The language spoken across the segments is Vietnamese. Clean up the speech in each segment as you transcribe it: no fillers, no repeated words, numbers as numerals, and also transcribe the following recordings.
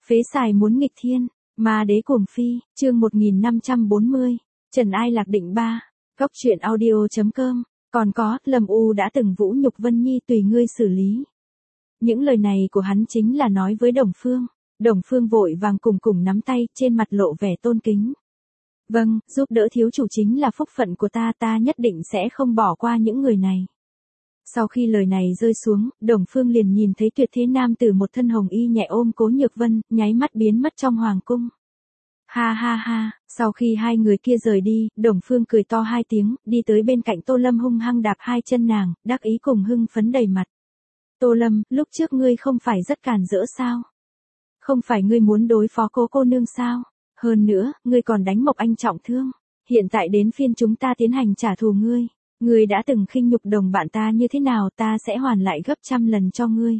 Phế xài muốn nghịch thiên, ma đế cuồng phi, chương 1540, Trần Ai Lạc định 3, Góc truyện audio.com, còn có, Lâm U đã từng vũ nhục Vân Nhi tùy ngươi xử lý. Những lời này của hắn chính là nói với Đồng Phương. Đồng Phương vội vàng cùng nắm tay, trên mặt lộ vẻ tôn kính. Vâng, giúp đỡ thiếu chủ chính là phúc phận của ta nhất định sẽ không bỏ qua những người này. Sau khi lời này rơi xuống, Đồng Phương liền nhìn thấy tuyệt thế nam tử một thân hồng y nhẹ ôm Cố Nhược Vân, nháy mắt biến mất trong hoàng cung. Ha ha ha, sau khi hai người kia rời đi, Đồng Phương cười to hai tiếng, đi tới bên cạnh Tô Lâm hung hăng đạp hai chân nàng, đắc ý cùng hưng phấn đầy mặt. Tô Lâm, lúc trước ngươi không phải rất càn rỡ sao? Không phải ngươi muốn đối phó cô nương sao? Hơn nữa, ngươi còn đánh Mộc Anh trọng thương. Hiện tại đến phiên chúng ta tiến hành trả thù ngươi. Ngươi đã từng khinh nhục đồng bạn ta như thế nào, ta sẽ hoàn lại gấp trăm lần cho ngươi.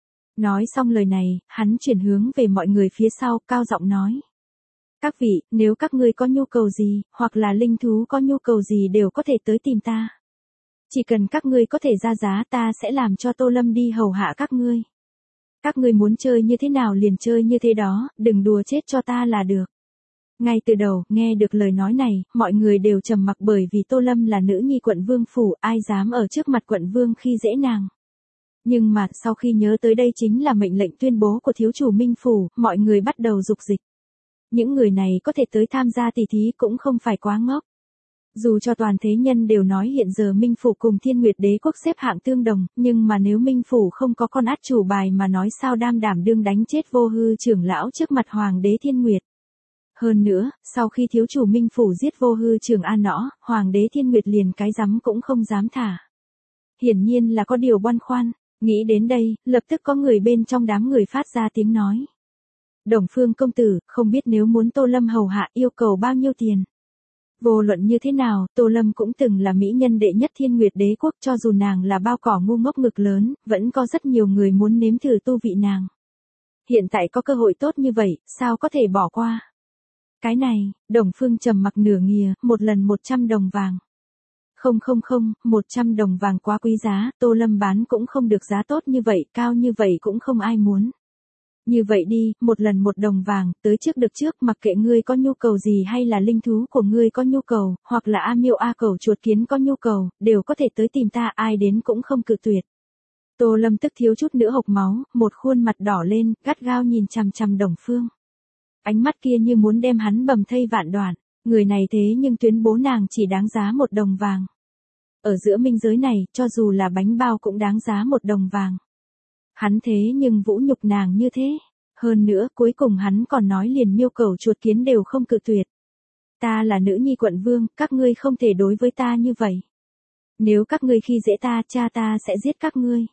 Nói xong lời này, hắn chuyển hướng về mọi người phía sau, cao giọng nói. Các vị, nếu các ngươi có nhu cầu gì, hoặc là linh thú có nhu cầu gì đều có thể tới tìm ta. Chỉ cần các ngươi có thể ra giá, ta sẽ làm cho Tô Lâm đi hầu hạ các ngươi. Các ngươi muốn chơi như thế nào liền chơi như thế đó, đừng đùa chết cho ta là được. Ngay từ đầu, nghe được lời nói này, mọi người đều trầm mặc bởi vì Tô Lâm là nữ nhi quận vương phủ, ai dám ở trước mặt quận vương khi dễ nàng. Nhưng mà, sau khi nhớ tới đây chính là mệnh lệnh tuyên bố của thiếu chủ Minh Phủ, mọi người bắt đầu dục dịch. Những người này có thể tới tham gia tỷ thí cũng không phải quá ngốc. Dù cho toàn thế nhân đều nói hiện giờ Minh Phủ cùng Thiên Nguyệt Đế quốc xếp hạng tương đồng, nhưng mà nếu Minh Phủ không có con át chủ bài mà nói sao đảm đương đánh chết Vô Hư trưởng lão trước mặt Hoàng đế Thiên Nguyệt. Hơn nữa, sau khi thiếu chủ Minh Phủ giết Vô Hư Trường An nọ, Hoàng đế Thiên Nguyệt liền cái rắm cũng không dám thả. Hiển nhiên là có điều băn khoăn, nghĩ đến đây, lập tức có người bên trong đám người phát ra tiếng nói. Đồng Phương công tử, không biết nếu muốn Tô Lâm hầu hạ yêu cầu bao nhiêu tiền? Vô luận như thế nào, Tô Lâm cũng từng là mỹ nhân đệ nhất Thiên Nguyệt Đế quốc, cho dù nàng là bao cỏ ngu ngốc ngực lớn, vẫn có rất nhiều người muốn nếm thử tu vị nàng. Hiện tại có cơ hội tốt như vậy, sao có thể bỏ qua? Cái này, Đồng Phương trầm mặc nửa nghìa, một lần 100 đồng vàng. Không, 100 đồng vàng quá quý giá, Tô Lâm bán cũng không được giá tốt như vậy, cao như vậy cũng không ai muốn. Như vậy đi, một lần 1 đồng vàng, tới trước được trước, mặc kệ ngươi có nhu cầu gì hay là linh thú của ngươi có nhu cầu, hoặc là A Miêu A Cẩu chuột kiến có nhu cầu, đều có thể tới tìm ta, ai đến cũng không cự tuyệt. Tô Lâm tức thiếu chút nữa hộc máu, một khuôn mặt đỏ lên, gắt gao nhìn chằm Đồng Phương. Ánh mắt kia như muốn đem hắn bầm thây vạn đoạn, người này thế nhưng tuyên bố nàng chỉ đáng giá 1 đồng vàng. Ở giữa minh giới này, cho dù là bánh bao cũng đáng giá 1 đồng vàng. Hắn thế nhưng vũ nhục nàng như thế. Hơn nữa, cuối cùng hắn còn nói liền Miêu Cẩu chuột kiến đều không cự tuyệt. Ta là nữ nhi quận vương, các ngươi không thể đối với ta như vậy. Nếu các ngươi khi dễ ta, cha ta sẽ giết các ngươi.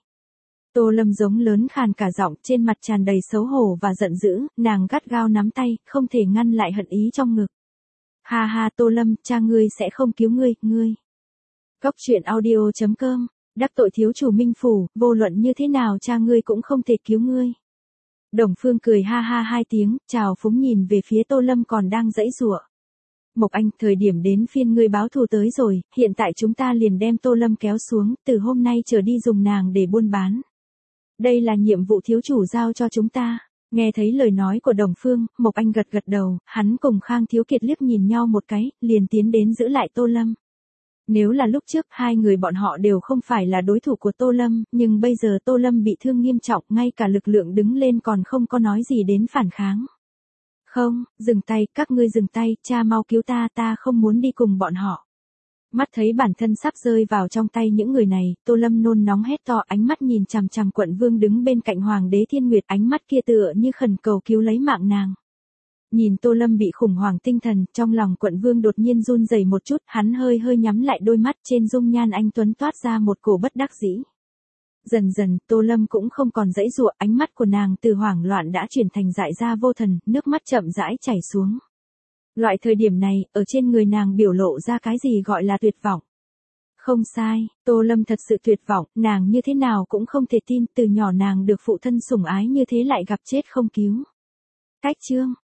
Tô Lâm giống lớn khàn cả giọng, trên mặt tràn đầy xấu hổ và giận dữ, nàng gắt gao nắm tay, không thể ngăn lại hận ý trong ngực. Ha ha Tô Lâm, cha ngươi sẽ không cứu ngươi. Góc truyện audio.com, đắc tội thiếu chủ Minh Phủ, vô luận như thế nào cha ngươi cũng không thể cứu ngươi. Đồng Phương cười ha ha hai tiếng, chào phúng nhìn về phía Tô Lâm còn đang giãy giụa. Mộc Anh, thời điểm đến phiên ngươi báo thù tới rồi, hiện tại chúng ta liền đem Tô Lâm kéo xuống, từ hôm nay trở đi dùng nàng để buôn bán. Đây là nhiệm vụ thiếu chủ giao cho chúng ta. Nghe thấy lời nói của Đồng Phương, Mộc Anh gật đầu, hắn cùng Khang Thiếu Kiệt liếc nhìn nhau một cái, liền tiến đến giữ lại Tô Lâm. Nếu là lúc trước, hai người bọn họ đều không phải là đối thủ của Tô Lâm, nhưng bây giờ Tô Lâm bị thương nghiêm trọng, ngay cả lực lượng đứng lên còn không có nói gì đến phản kháng. Không, dừng tay, các ngươi dừng tay, cha mau cứu ta không muốn đi cùng bọn họ. Mắt thấy bản thân sắp rơi vào trong tay những người này, Tô Lâm nôn nóng hét to, ánh mắt nhìn chằm quận vương đứng bên cạnh Hoàng đế Thiên Nguyệt, ánh mắt kia tựa như khẩn cầu cứu lấy mạng nàng. Nhìn Tô Lâm bị khủng hoảng tinh thần, trong lòng quận vương đột nhiên run rẩy một chút, hắn hơi nhắm lại đôi mắt, trên dung nhan anh tuấn toát ra một cổ bất đắc dĩ. Dần dần, Tô Lâm cũng không còn giãy giụa, ánh mắt của nàng từ hoảng loạn đã chuyển thành dại ra vô thần, nước mắt chậm rãi chảy xuống. Loại thời điểm này, ở trên người nàng biểu lộ ra cái gì gọi là tuyệt vọng. Không sai, Tô Lâm thật sự tuyệt vọng, nàng như thế nào cũng không thể tin, từ nhỏ nàng được phụ thân sủng ái như thế lại gặp chết không cứu. Cách chương